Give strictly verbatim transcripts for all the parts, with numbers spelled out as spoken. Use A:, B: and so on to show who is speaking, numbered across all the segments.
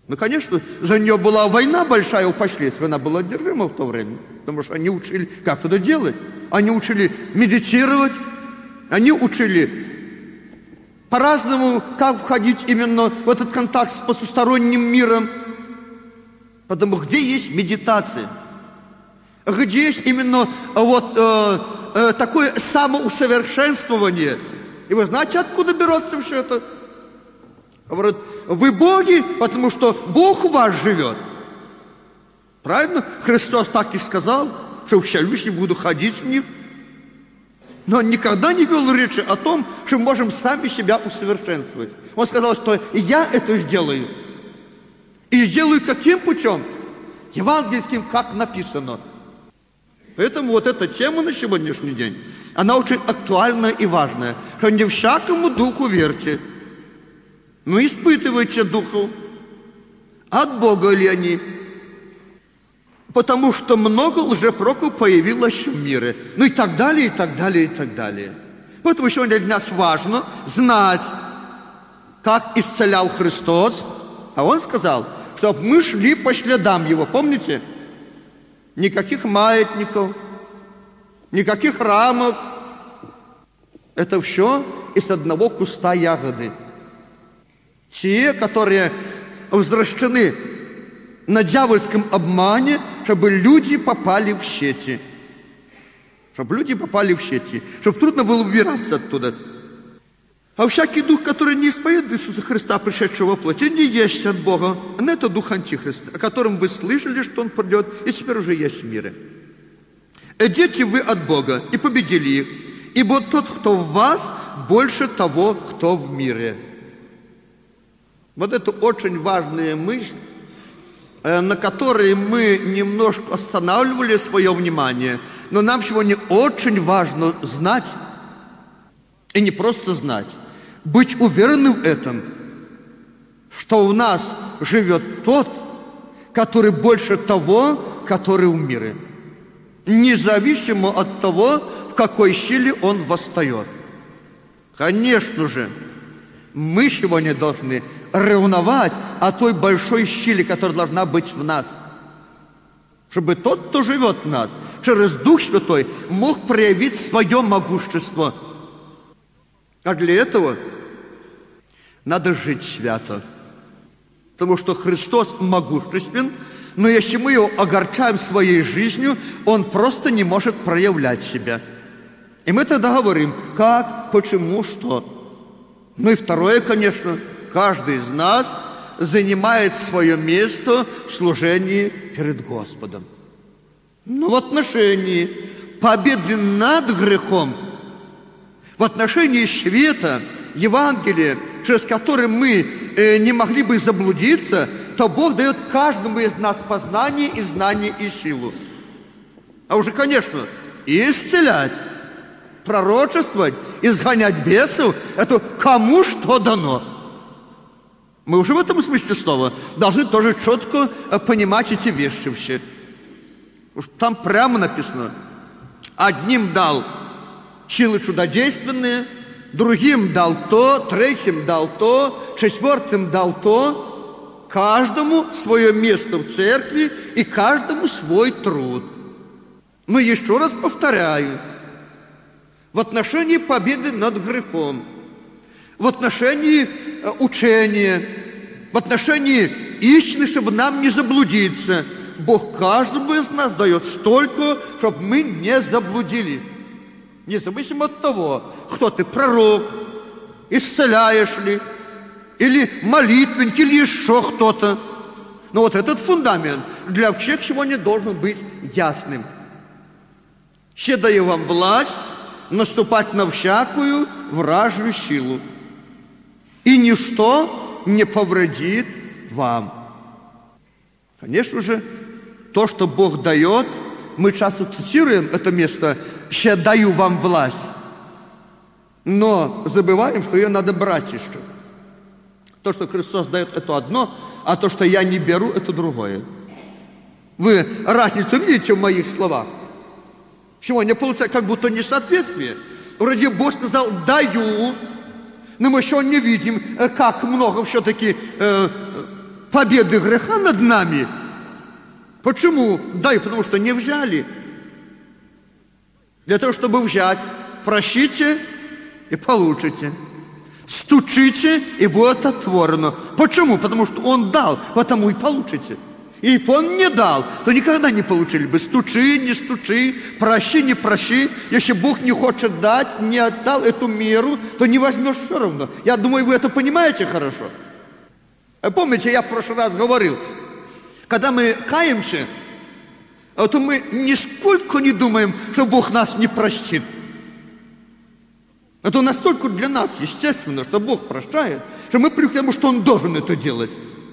A: Ну, конечно, за нее была война большая у последствий, она была одержима в то время, потому что они учили, как это делать. Они учили медитировать, они учили по-разному, как входить именно в этот контакт с потусторонним миром. Потому где есть медитация, где есть именно вот э, э, такое самоусовершенствование. И вы знаете, откуда берется все это? Говорят, вы боги, потому что Бог у вас живет. Правильно? Христос так и сказал, что в Всевышний буду ходить в них. Но он никогда не вел речи о том, что мы можем сами себя усовершенствовать. Он сказал, что я это сделаю. И сделаю каким путем? Евангельским, как написано. Поэтому вот эта тема на сегодняшний день, она очень актуальная и важная. Что не всякому духу верьте, но испытывайте духу, от Бога ли они. Потому что много лжепророков появилось в мире. Ну и так далее, и так далее, и так далее. Поэтому сегодня для нас важно знать, как исцелял Христос. А Он сказал, чтобы мы шли по следам Его. Помните? Никаких маятников, никаких рамок. Это все из одного куста ягоды. Те, которые возвращены на дьявольском обмане, чтобы люди попали в сети. Чтобы люди попали в сети. Чтобы трудно было убираться оттуда. А всякий дух, который не исповедует Иисуса Христа, пришедшего во плоти, не есть от Бога. Но это дух Антихриста, о котором вы слышали, что он придет, и теперь уже есть в мире. Идите вы от Бога, и победили их. Ибо тот, кто в вас, больше того, кто в мире. Вот это очень важная мысль, на которые мы немножко останавливали свое внимание. Но нам сегодня очень важно знать, и не просто знать, быть уверенным в этом, что у нас живет тот, который больше того, который в мире. Независимо от того, в какой силе он восстает. Конечно же, мы сегодня должны ревновать о той большой силе, которая должна быть в нас. Чтобы тот, кто живет в нас, через Дух Святой мог проявить свое могущество. А для этого надо жить свято. Потому что Христос могуществен, но если мы его огорчаем своей жизнью, он просто не может проявлять себя. И мы тогда говорим, как, почему, что. Ну и второе, конечно, каждый из нас занимает свое место в служении перед Господом. Но в отношении победы над грехом, в отношении света, Евангелия, через которое мы э, не могли бы заблудиться, то Бог дает каждому из нас познание и знание и силу. А уже, конечно, и исцелять, пророчествовать, изгонять бесов, это кому что дано. Мы уже в этом смысле слова должны тоже четко понимать эти вещи все. Там прямо написано, одним дал силы чудодейственные, другим дал то, третьим дал то, четвертым дал то, каждому свое место в церкви и каждому свой труд. Но еще раз повторяю, в отношении победы над грехом, в отношении учения, в отношении истины, чтобы нам не заблудиться, Бог каждому из нас дает столько, чтобы мы не заблудились. Независимо от того, кто ты, пророк, исцеляешь ли, или молитвенник, или еще кто-то. Но вот этот фундамент для всех сегодня должен быть ясным. «Се даю вам власть наступать на всякую вражью силу, и ничто не повредит вам». Конечно же, то, что Бог дает, мы часто цитируем это место «се даю вам власть», но забываем, что ее надо брать еще. То, что Христос дает, это одно, а то, что я не беру, это другое. Вы разницу видите в моих словах? Сегодня получается как будто несоответствие. Вроде Бог сказал «даю», но мы еще не видим, как много все-таки э, победы греха над нами. Почему? Да, и потому что не взяли. Для того, чтобы взять, прощите и получите. Стучите, и будет отворено. Почему? Потому что Он дал, потому и получите. И если бы Он не дал, то никогда не получили бы. Стучи, не стучи, прощи, не прощи. Если Бог не хочет дать, не отдал эту меру, то не возьмешь все равно. Я думаю, вы это понимаете хорошо. Помните, я в прошлый раз говорил, когда мы каемся, то мы нисколько не думаем, что Бог нас не простит. Это настолько для нас естественно, что Бог прощает, что мы привыкли к тому, что Он должен это делать.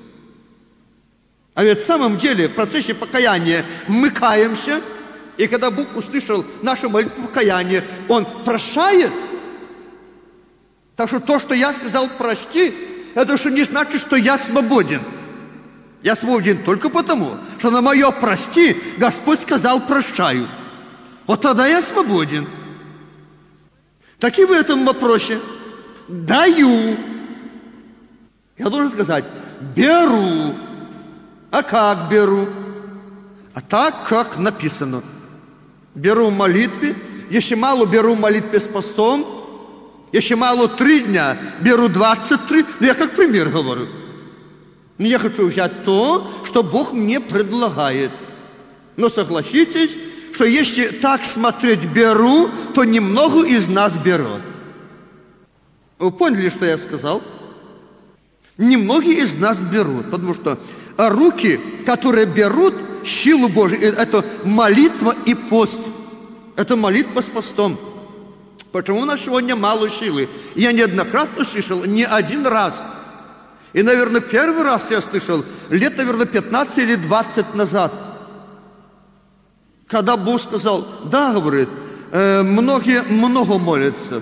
A: А ведь в самом деле в процессе покаяния мы каемся, и когда Бог услышал нашу молитву покаяния, Он прощает. Так что то, что я сказал «прости», это еще не значит, что я свободен. Я свободен только потому, что на мое «прости» Господь сказал «прощаю». Вот тогда я свободен. Так и в этом вопросе. Даю. Я должен сказать беру. А как беру? А так, как написано. Беру в молитве. Если мало, беру в молитве с постом. Если мало три дня, беру двадцать три. Ну, я как пример говорю. Но я хочу взять то, что Бог мне предлагает. Но согласитесь, что если так смотреть беру, то немного из нас берет. Вы поняли, что я сказал? Немногие из нас берут, потому что руки, которые берут силу Божию, это молитва и пост. Это молитва с постом. Почему у нас сегодня мало силы? Я неоднократно слышал, не один раз. И, наверное, первый раз я слышал, лет, наверное, пятнадцать или двадцать назад. Когда Бог сказал, да, говорит, э, многие много молятся,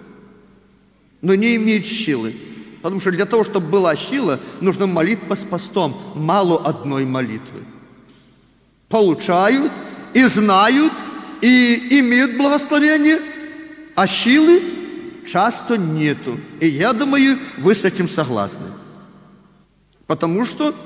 A: но не имеют силы. Потому что для того, чтобы была сила, нужна молитва с постом. Мало одной молитвы. Получают и знают, и имеют благословение, а силы часто нету. И я думаю, вы с этим согласны. Потому что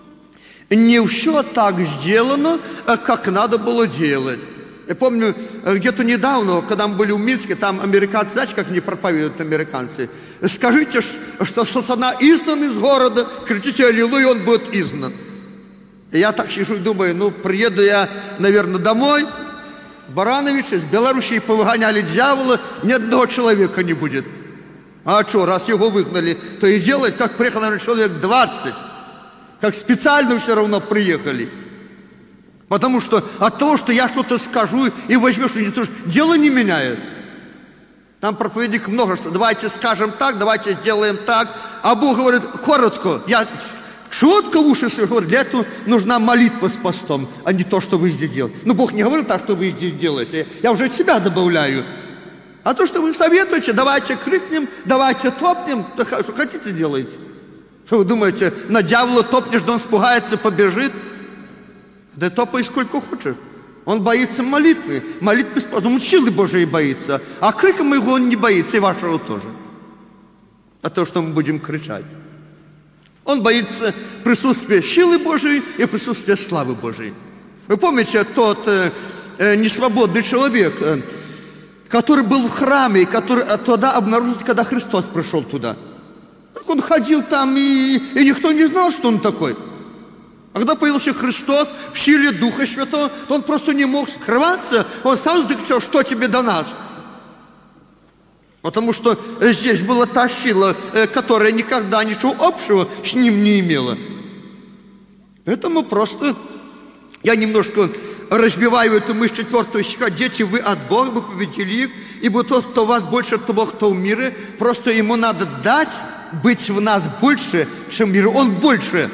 A: не все так сделано, как надо было делать. Я помню, где-то недавно, когда мы были в Минске, там американцы, знаете, как они проповедуют, американцы? Скажите, что сатана изгнан из города, кричите аллилуйя, он будет изгнан. И я так сижу и думаю, ну, приеду я, наверное, домой, Баранович, из Белоруссии повыгоняли дьявола, ни одного человека не будет. А что, раз его выгнали, то и делать, как приехал, наверное, человек двадцать. Как специально все равно приехали. Потому что от того, что я что-то скажу и возьмешь, дело не меняет. Там проповедник много, что давайте скажем так, давайте сделаем так. А Бог говорит коротко. Я четко в уши говорю, для этого нужна молитва с постом, а не то, что вы здесь делаете. Ну, Бог не говорит так, что вы здесь делаете. Я уже себя добавляю. А то, что вы советуете, давайте крикнем, давайте топнем, что хотите делайте. Что вы думаете, на дьявола топнешь, да он испугается, побежит? Да топай сколько хочешь. Он боится молитвы. Молитвы, он силы Божией боится. А криком его он не боится, и вашего тоже. А то, что мы будем кричать. Он боится присутствия силы Божией и присутствия славы Божией. Вы помните тот э, э, несвободный человек, э, который был в храме, и который туда обнаружил, когда Христос пришел туда. Так он ходил там, и, и никто не знал, что он такой. А когда появился Христос в силе Духа Святого, то он просто не мог скрываться. Он сам закричал, что тебе до нас? Потому что здесь была та сила, которая никогда ничего общего с ним не имела. Поэтому просто я немножко разбиваю эту мысль четвертого стиха. Дети, вы от Бога, вы победили их, ибо тот, кто у вас больше того, кто в мире, просто ему надо дать быть в нас больше, чем в мире. Он больше.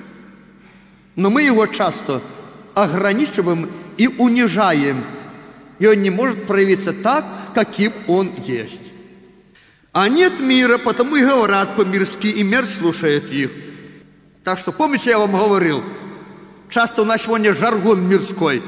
A: Но мы его часто ограничиваем и унижаем. И он не может проявиться так, каким он есть. А нет мира, потому и говорят по-мирски, и мир слушает их. Так что, помните, я вам говорил, часто у нас сегодня жаргон мирской.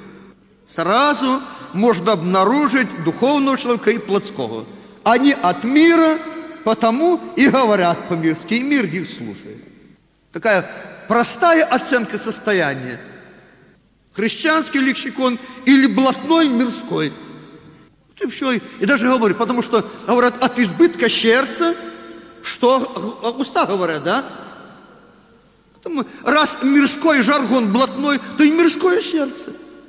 A: Сразу можно обнаружить духовного человека и плотского. Они от мира, потому и говорят по-мирски, и мир их слушает. Такая простая оценка состояния. Христианский лексикон или блатной мирской. И все. И даже говорю, потому что, говорят, от избытка сердца, что уста говорят, да? Потому, раз мирской жаргон блатной, то и мирское сердце.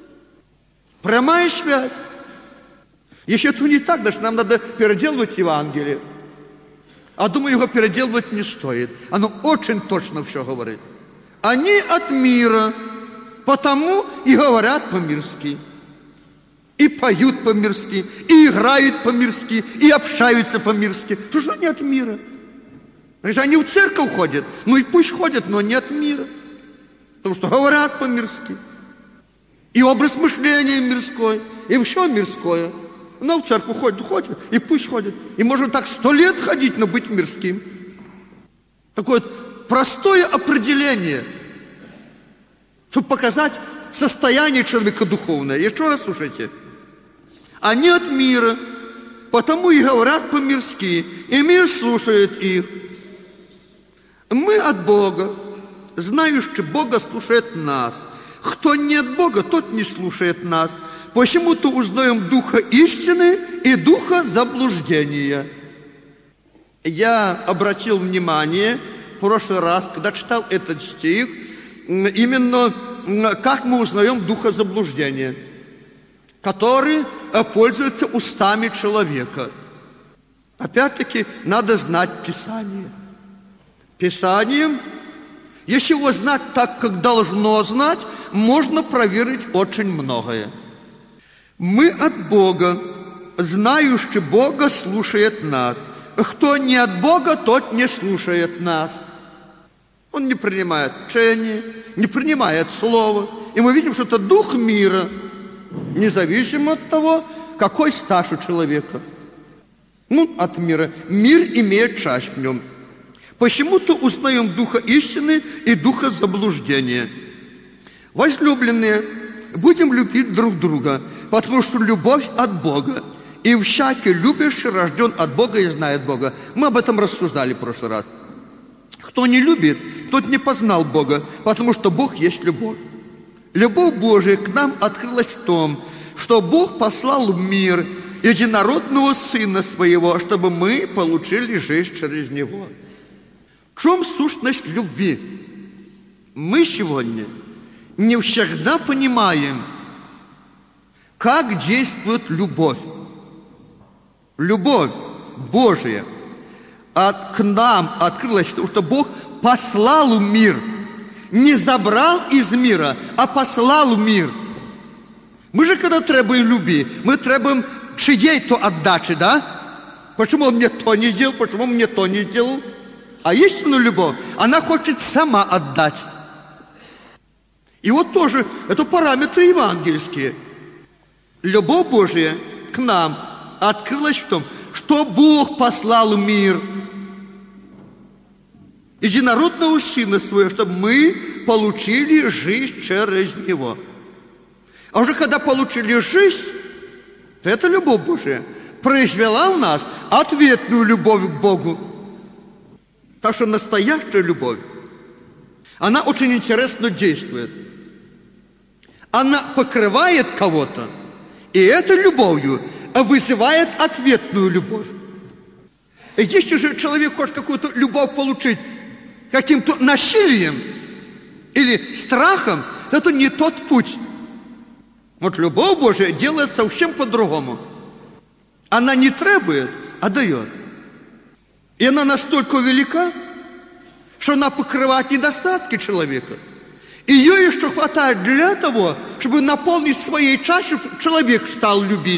A: Прямая связь. Если это не так, значит, нам надо переделывать Евангелие. А думаю, его переделывать не стоит. Оно очень точно все говорит. Они от мира, потому и говорят по-мирски, и поют по-мирски, и играют по-мирски, и общаются по-мирски. Потому что они от мира. Значит, они в церковь ходят. Ну и пусть ходят, но не от мира. Потому что говорят по-мирски. И образ мышления мирской, и все мирское. Но в церковь ходят, ходят, и пусть ходят. И можно так сто лет ходить, но быть мирским. Такое простое определение, чтобы показать состояние человека духовное. Еще раз слушайте. Они от мира, потому и говорят по-мирски, и мир слушает их. Мы от Бога, знающий Бога слушает нас. Кто не от Бога, тот не слушает нас. Почему-то узнаем духа истины и духа заблуждения. Я обратил внимание в прошлый раз, когда читал этот стих, именно как мы узнаем духа заблуждения, который пользуется устами человека. Опять-таки, надо знать Писание. Писанием, если его знать так, как должно знать, можно проверить очень многое. Мы от Бога, знающий Бога слушает нас. Кто не от Бога, тот не слушает нас. Он не принимает учение, не принимает слово. И мы видим, что это дух мира, независимо от того, какой стаж у человека. Ну, от мира. Мир имеет часть в нем. Почему-то узнаем духа истины и духа заблуждения. Возлюбленные, будем любить друг друга, потому что любовь от Бога. И всякий любящий рожден от Бога и знает Бога. Мы об этом рассуждали в прошлый раз. Кто не любит, тот не познал Бога, потому что Бог есть любовь. Любовь Божия к нам открылась в том, что Бог послал в мир единородного Сына Своего, чтобы мы получили жизнь через Него. В чем сущность любви? Мы сегодня не всегда понимаем, как действует любовь. Любовь Божия от, к нам открылась, потому что Бог послал в мир. Не забрал из мира, а послал в мир. Мы же, когда требуем любви, мы требуем чьей-то отдачи, да? Почему он мне то не сделал, почему он мне то не сделал? А истинную любовь, она хочет сама отдать. И вот тоже, это параметры евангельские. Любовь Божия к нам открылась в том, что Бог послал в мир единородного Сына Своего, чтобы мы получили жизнь через Него. А уже когда получили жизнь, то эта любовь Божия произвела у нас ответную любовь к Богу. Так что настоящая любовь, она очень интересно действует. Она покрывает кого-то, и этой любовью вызывает ответную любовь. И если же человек хочет какую-то любовь получить каким-то насилием или страхом, то это не тот путь. Вот любовь Божия делает совсем по-другому. Она не требует, а дает. И она настолько велика, что она покрывает недостатки человека. Ее еще хватает для того, чтобы наполнить своей чашей, человек стал любить.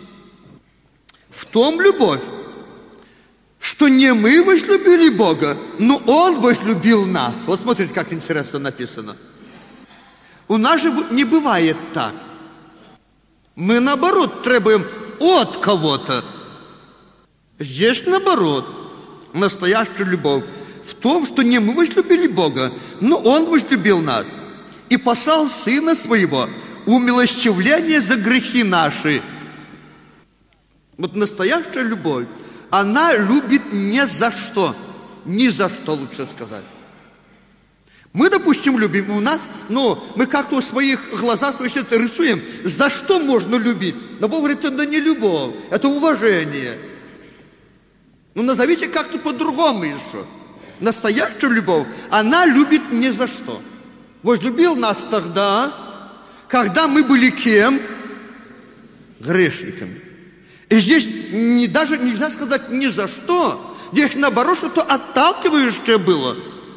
A: В том любовь, что не мы возлюбили Бога, но Он возлюбил нас. Вот смотрите, как интересно написано. У нас же не бывает так. Мы, наоборот, требуем от кого-то. Здесь, наоборот, настоящая любовь в том, что не мы возлюбили Бога, но Он возлюбил нас и послал Сына Своего в умилостивление за грехи наши. Вот настоящая любовь, она любит не за что, ни за что, лучше сказать. Мы, допустим, любим, у нас, ну, мы как-то в своих глазах это рисуем, за что можно любить. Но Бог говорит, это не любовь, это уважение. Ну, назовите как-то по-другому еще. Настоящая любовь, она любит не за что. Возлюбил нас тогда, когда мы были кем? Грешниками. И здесь не, даже нельзя сказать ни за что. Здесь наоборот, что-то отталкивающее было.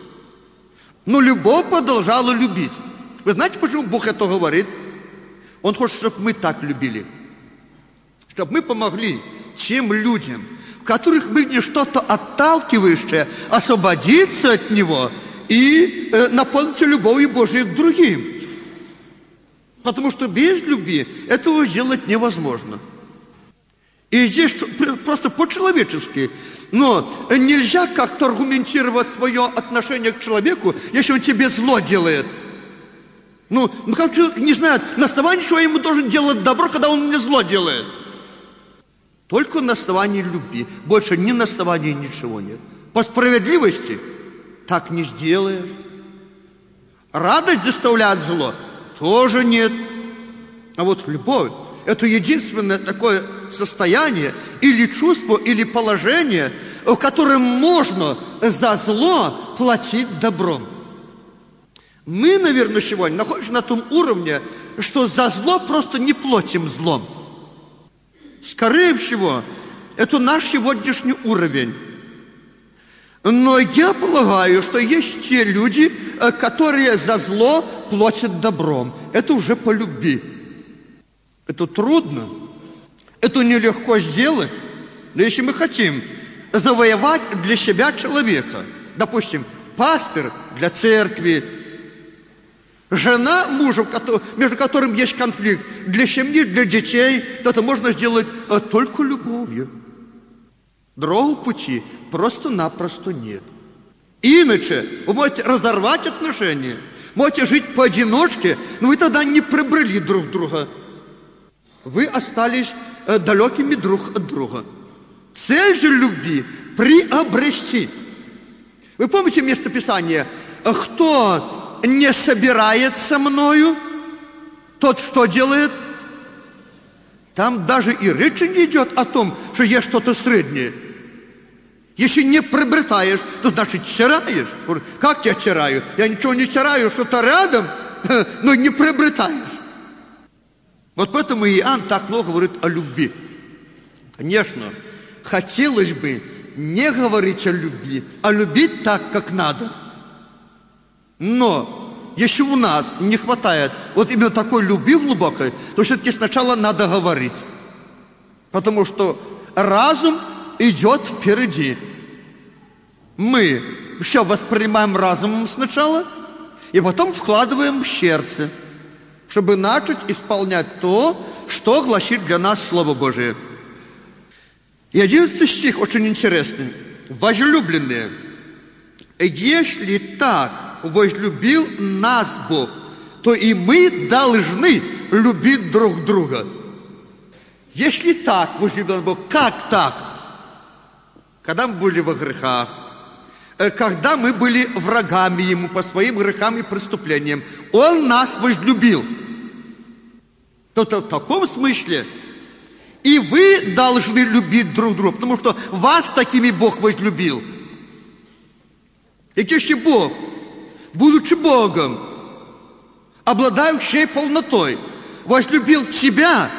A: Но любовь продолжала любить. Вы знаете, почему Бог это говорит? Он хочет, чтобы мы так любили. Чтобы мы помогли тем людям, в которых мы что-то отталкивающее, освободиться от него и э, наполнить любовью Божией к другим. Потому что без любви этого сделать невозможно. И здесь просто по-человечески. Но нельзя как-то аргументировать свое отношение к человеку, если он тебе зло делает. Ну, ну как человек не знает, на основании чего я ему должен делать добро, когда он мне зло делает. Только на основании любви. Больше ни на основании ничего нет. По справедливости так не сделаешь. Радость доставляет зло тоже нет. А вот любовь – это единственное такое состояние или чувство, или положение, в котором можно за зло платить добром. Мы, наверное, сегодня находимся на том уровне, что за зло просто не платим злом. Скорее всего, это наш сегодняшний уровень. Но я полагаю, что есть те люди, которые за зло платят добром. Это уже по любви. Это трудно. Это нелегко сделать. Но если мы хотим завоевать для себя человека, допустим, пастырь для церкви, жена мужа, между которым есть конфликт, для семьи, для детей, то это можно сделать только любовью. Другого пути просто-напросто нет. Иначе вы можете разорвать отношения, можете жить поодиночке, но вы тогда не приобрели друг друга. Вы остались далекими друг от друга. Цель же любви – приобрести. Вы помните местописание? Кто не собирает со мною, тот что делает? Там даже и речи не идет о том, что есть что-то среднее. Если не приобретаешь, то значит стираешь. Как я стираю? Я ничего не стираю, что-то рядом, но не приобретаешь. Вот поэтому Иоанн так много говорит о любви. Конечно, хотелось бы не говорить о любви, а любить так, как надо. Но если у нас не хватает вот именно такой любви глубокой, то все-таки сначала надо говорить. Потому что разум идет впереди. Мы все воспринимаем разумом сначала, и потом вкладываем в сердце, чтобы начать исполнять то, что гласит для нас Слово Божие. И одиннадцатый стих очень интересный. Возлюбленные, если так возлюбил нас Бог, то и мы должны любить друг друга. Если так возлюбил нас Бог, как так? Когда мы были во грехах, когда мы были врагами Ему по своим грехам и преступлениям, Он нас возлюбил. То в таком смысле и вы должны любить друг друга, потому что вас такими Бог возлюбил. И если Бог, будучи Богом, обладающий полнотой, возлюбил тебя,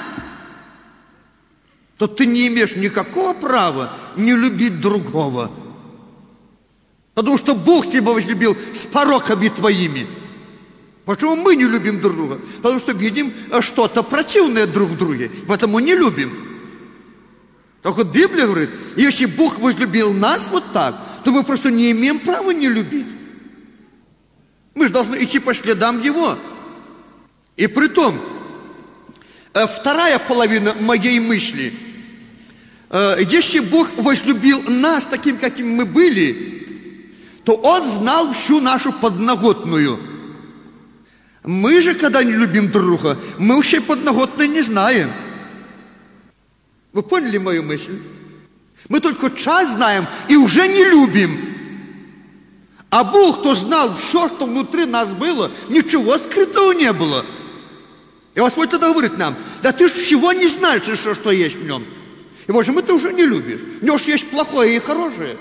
A: то ты не имеешь никакого права не любить другого. Потому что Бог тебя возлюбил с пороками твоими. Почему мы не любим друг друга? Потому что видим что-то противное друг в друге, поэтому не любим. Так вот Библия говорит, если Бог возлюбил нас вот так, то мы просто не имеем права не любить. Мы же должны идти по следам Его. И при том, вторая половина моей мысли, если Бог возлюбил нас таким, каким мы были, то Он знал всю нашу подноготную. Мы же, когда не любим друга, мы вообще подноготной не знаем. Вы поняли мою мысль? Мы только часть знаем и уже не любим. А Бог, кто знал все, что внутри нас было, ничего скрытого не было. И Господь тогда говорит нам: да ты ж всего не знаешь еще, что есть в нем. И, может быть, ты уже не любишь. В нем есть плохое и хорошее.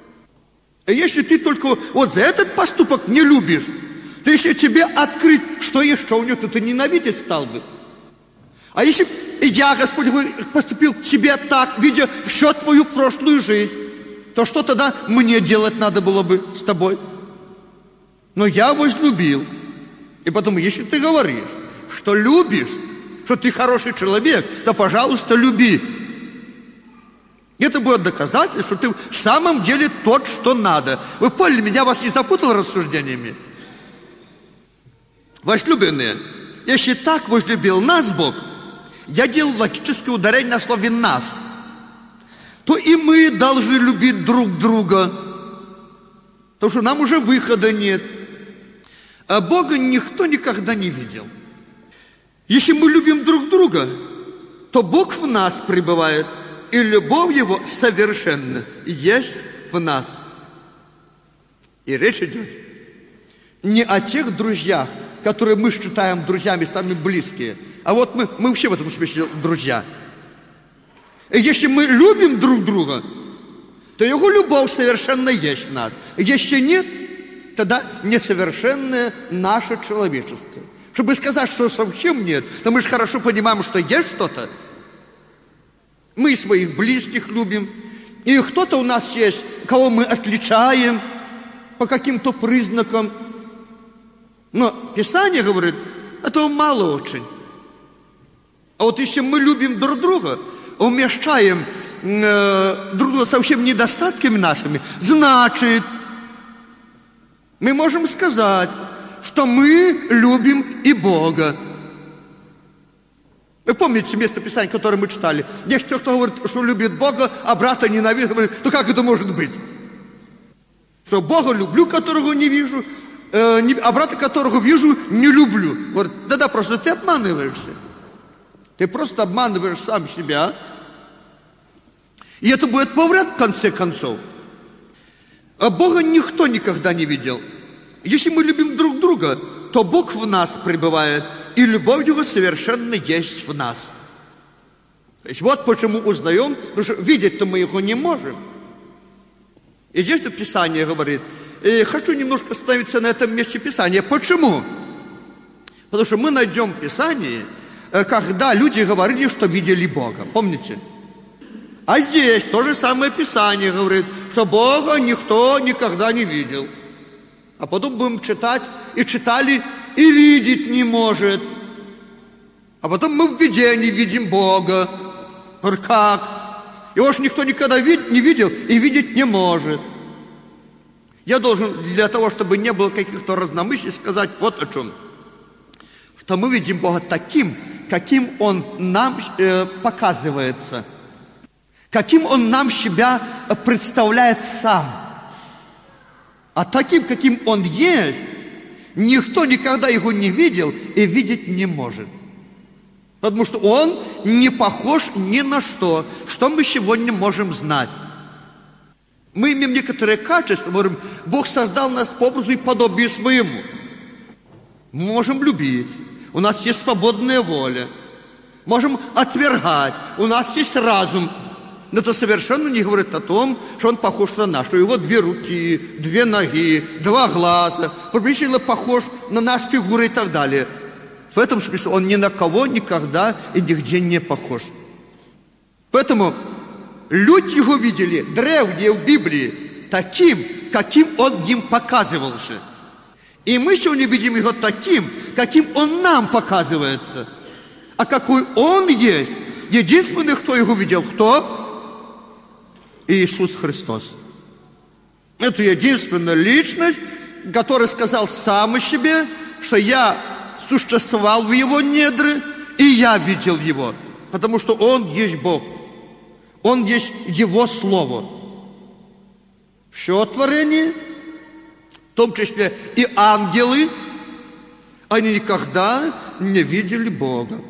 A: И если ты только вот за этот поступок не любишь, то если тебе открыть, что есть, что у него, то ты ненавидеть стал бы. А если я, Господь, поступил к тебе так, видя всю твою прошлую жизнь, то что тогда мне делать надо было бы с тобой? Но я возлюбил. И потому, если ты говоришь, что любишь, что ты хороший человек, то, пожалуйста, люби. Это будет доказательство, что ты в самом деле тот, что надо. Вы поняли, меня вас не запутал рассуждениями? Возлюбленные, если так возлюбил нас Бог, я делал логическое ударение на слове «нас», то и мы должны любить друг друга, потому что нам уже выхода нет. А Бога никто никогда не видел. Если мы любим друг друга, то Бог в нас пребывает, и любовь Его совершенно есть в нас. И речь идет не о тех друзьях, которые мы считаем друзьями, самые близкие, а вот мы, мы вообще в этом смысле друзья. И если мы любим друг друга, то Его любовь совершенно есть в нас. И если нет, тогда несовершенное наше человечество. Чтобы сказать, что совсем нет, то мы же хорошо понимаем, что есть что-то. Мы своих близких любим, и кто-то у нас есть, кого мы отличаем по каким-то признакам. Но Писание говорит, этого мало очень. А вот если мы любим друг друга, умещаем э, друг друга со всеми недостатками нашими, значит, мы можем сказать, что мы любим и Бога. Вы помните место Писания, которое мы читали? Есть кто, кто говорит, что любит Бога, а брата ненавидит. Говорит, ну как это может быть? Что Бога люблю, которого не вижу, э, не, а брата, которого вижу, не люблю. Говорит, да-да, просто ты обманываешься. Ты просто обманываешь сам себя. И это будет повред в конце концов. А Бога никто никогда не видел. Если мы любим друг друга, то Бог в нас пребывает, и любовь Его совершенно есть в нас. То есть вот почему узнаем, потому что видеть-то мы Его не можем. И здесь тут Писание говорит, и хочу немножко остановиться на этом месте Писания. Почему? Потому что мы найдем в Писании, когда люди говорили, что видели Бога. Помните? А здесь то же самое Писание говорит, что Бога никто никогда не видел. А потом будем читать, и читали, и видеть не может. А потом мы в видении видим Бога. Как? Его ж никто никогда не видел и видеть не может. Я должен для того, чтобы не было каких-то разномыслий, сказать вот о чем. Что мы видим Бога таким, каким Он нам э, показывается. Каким Он нам себя представляет сам. А таким, каким Он есть, никто никогда Его не видел и видеть не может. Потому что Он не похож ни на что, что мы сегодня можем знать. Мы имеем некоторые качества, говорим, Бог создал нас по образу и подобию своему. Мы можем любить, у нас есть свободная воля. Можем отвергать, у нас есть разум. Но это совершенно не говорит о том, что Он похож на нас, что у Его две руки, две ноги, два глаза, приблизительно похож на нашу фигуру и так далее. В этом смысле Он ни на кого никогда и нигде не похож. Поэтому люди Его видели, древние в Библии, таким, каким Он им показывался. И мы сегодня видим Его таким, каким Он нам показывается. А какой Он есть, единственный, кто Его видел, кто? Иисус Христос. Это единственная личность, который сказал сам о себе, что я существовал в Его недры, и я видел Его. Потому что Он есть Бог. Он есть Его Слово. Все творение, в том числе и ангелы, они никогда не видели Бога.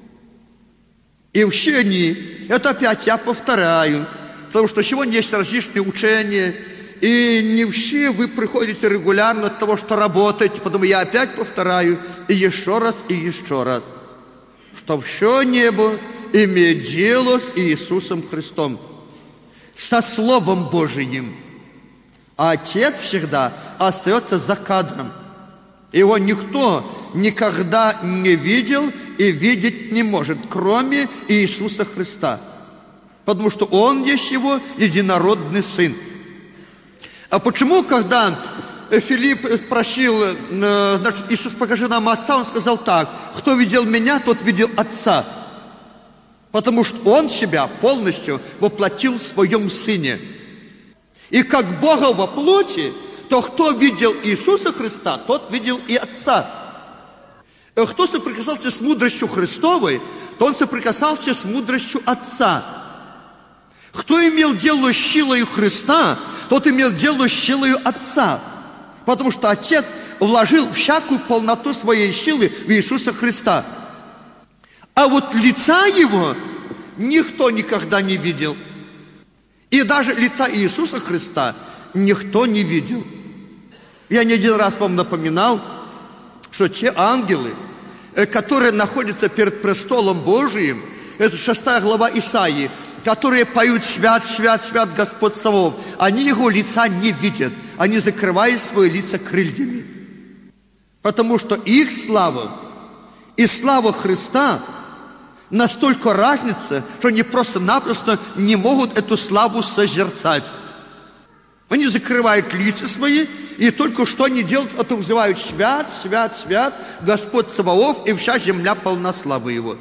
A: И все они, это опять я повторяю, потому что сегодня есть различные учения, И не все вы приходите регулярно от того, что работаете. Потом я опять повторяю, и еще раз, и еще раз. Что все небо имеет дело с Иисусом Христом, со Словом Божиим. А Отец всегда остается за кадром. Его никто никогда не видел и видеть не может, кроме Иисуса Христа. Потому что Он есть Его единородный Сын. А почему, когда Филипп спросил, значит, Иисус, покажи нам Отца, Он сказал так: кто видел Меня, тот видел Отца. Потому что Он себя полностью воплотил в Своем Сыне. И как Бога во плоти, то кто видел Иисуса Христа, тот видел и Отца. Кто соприкасался с мудростью Христовой, то он соприкасался с мудростью Отца. Кто имел дело с силою Христа, тот имел дело с силою Отца. Потому что Отец вложил всякую полноту своей силы в Иисуса Христа. А вот лица Его никто никогда не видел. И даже лица Иисуса Христа никто не видел. Я не один раз вам напоминал, что те ангелы, которые находятся перед престолом Божиим, это шестая глава Исаии, которые поют «Свят, свят, свят Господь Саваоф», они Его лица не видят, они закрывают свои лица крыльями. Потому что их слава и слава Христа настолько разница, что они просто-напросто не могут эту славу созерцать. Они закрывают лица свои, и только что они делают, это вызывают «Свят, свят, свят Господь Саваоф, и вся земля полна славы Его».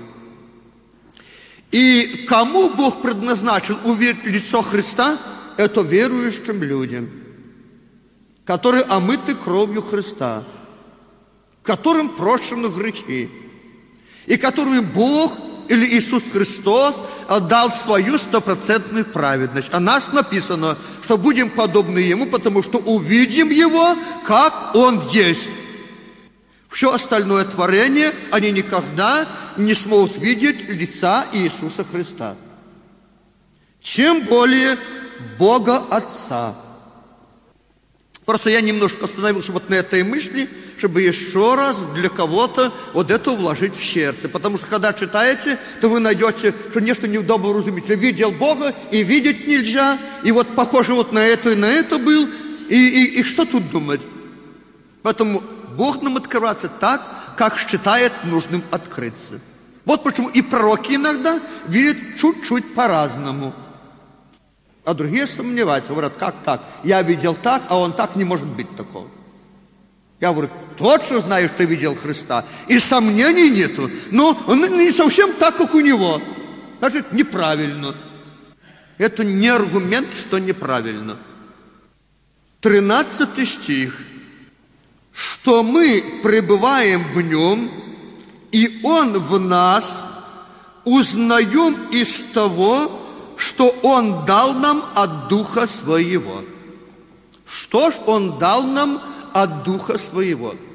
A: И кому Бог предназначил увидеть лицо Христа? Это верующим людям, которые омыты кровью Христа, которым прощены грехи, и которым Бог или Иисус Христос отдал свою стопроцентную праведность. О нас написано, что будем подобны Ему, потому что увидим Его, как Он есть. Все остальное творение, они никогда не смогут видеть лица Иисуса Христа. Чем более Бога Отца. Просто я немножко остановился вот на этой мысли, чтобы еще раз для кого-то вот это вложить в сердце. Потому что когда читаете, то вы найдете, что нечто неудобно разуметь. Я видел Бога, и видеть нельзя, и вот похоже вот на это и на это был, и, и, и что тут думать? Поэтому Бог нам открывается так, как считает нужным открыться. Вот почему и пророки иногда видят чуть-чуть по-разному. А другие сомневаются, говорят, как так? Я видел так, а он так, не может быть такого. Я говорю, точно знаю, что ты видел Христа, и сомнений нету, но он не совсем так, как у него. Значит, неправильно. Это не аргумент, что неправильно. Тринадцатый стих. Что мы пребываем в Нем, и Он в нас, узнаем из того, что Он дал нам от Духа Своего. Что ж Он дал нам от Духа Своего?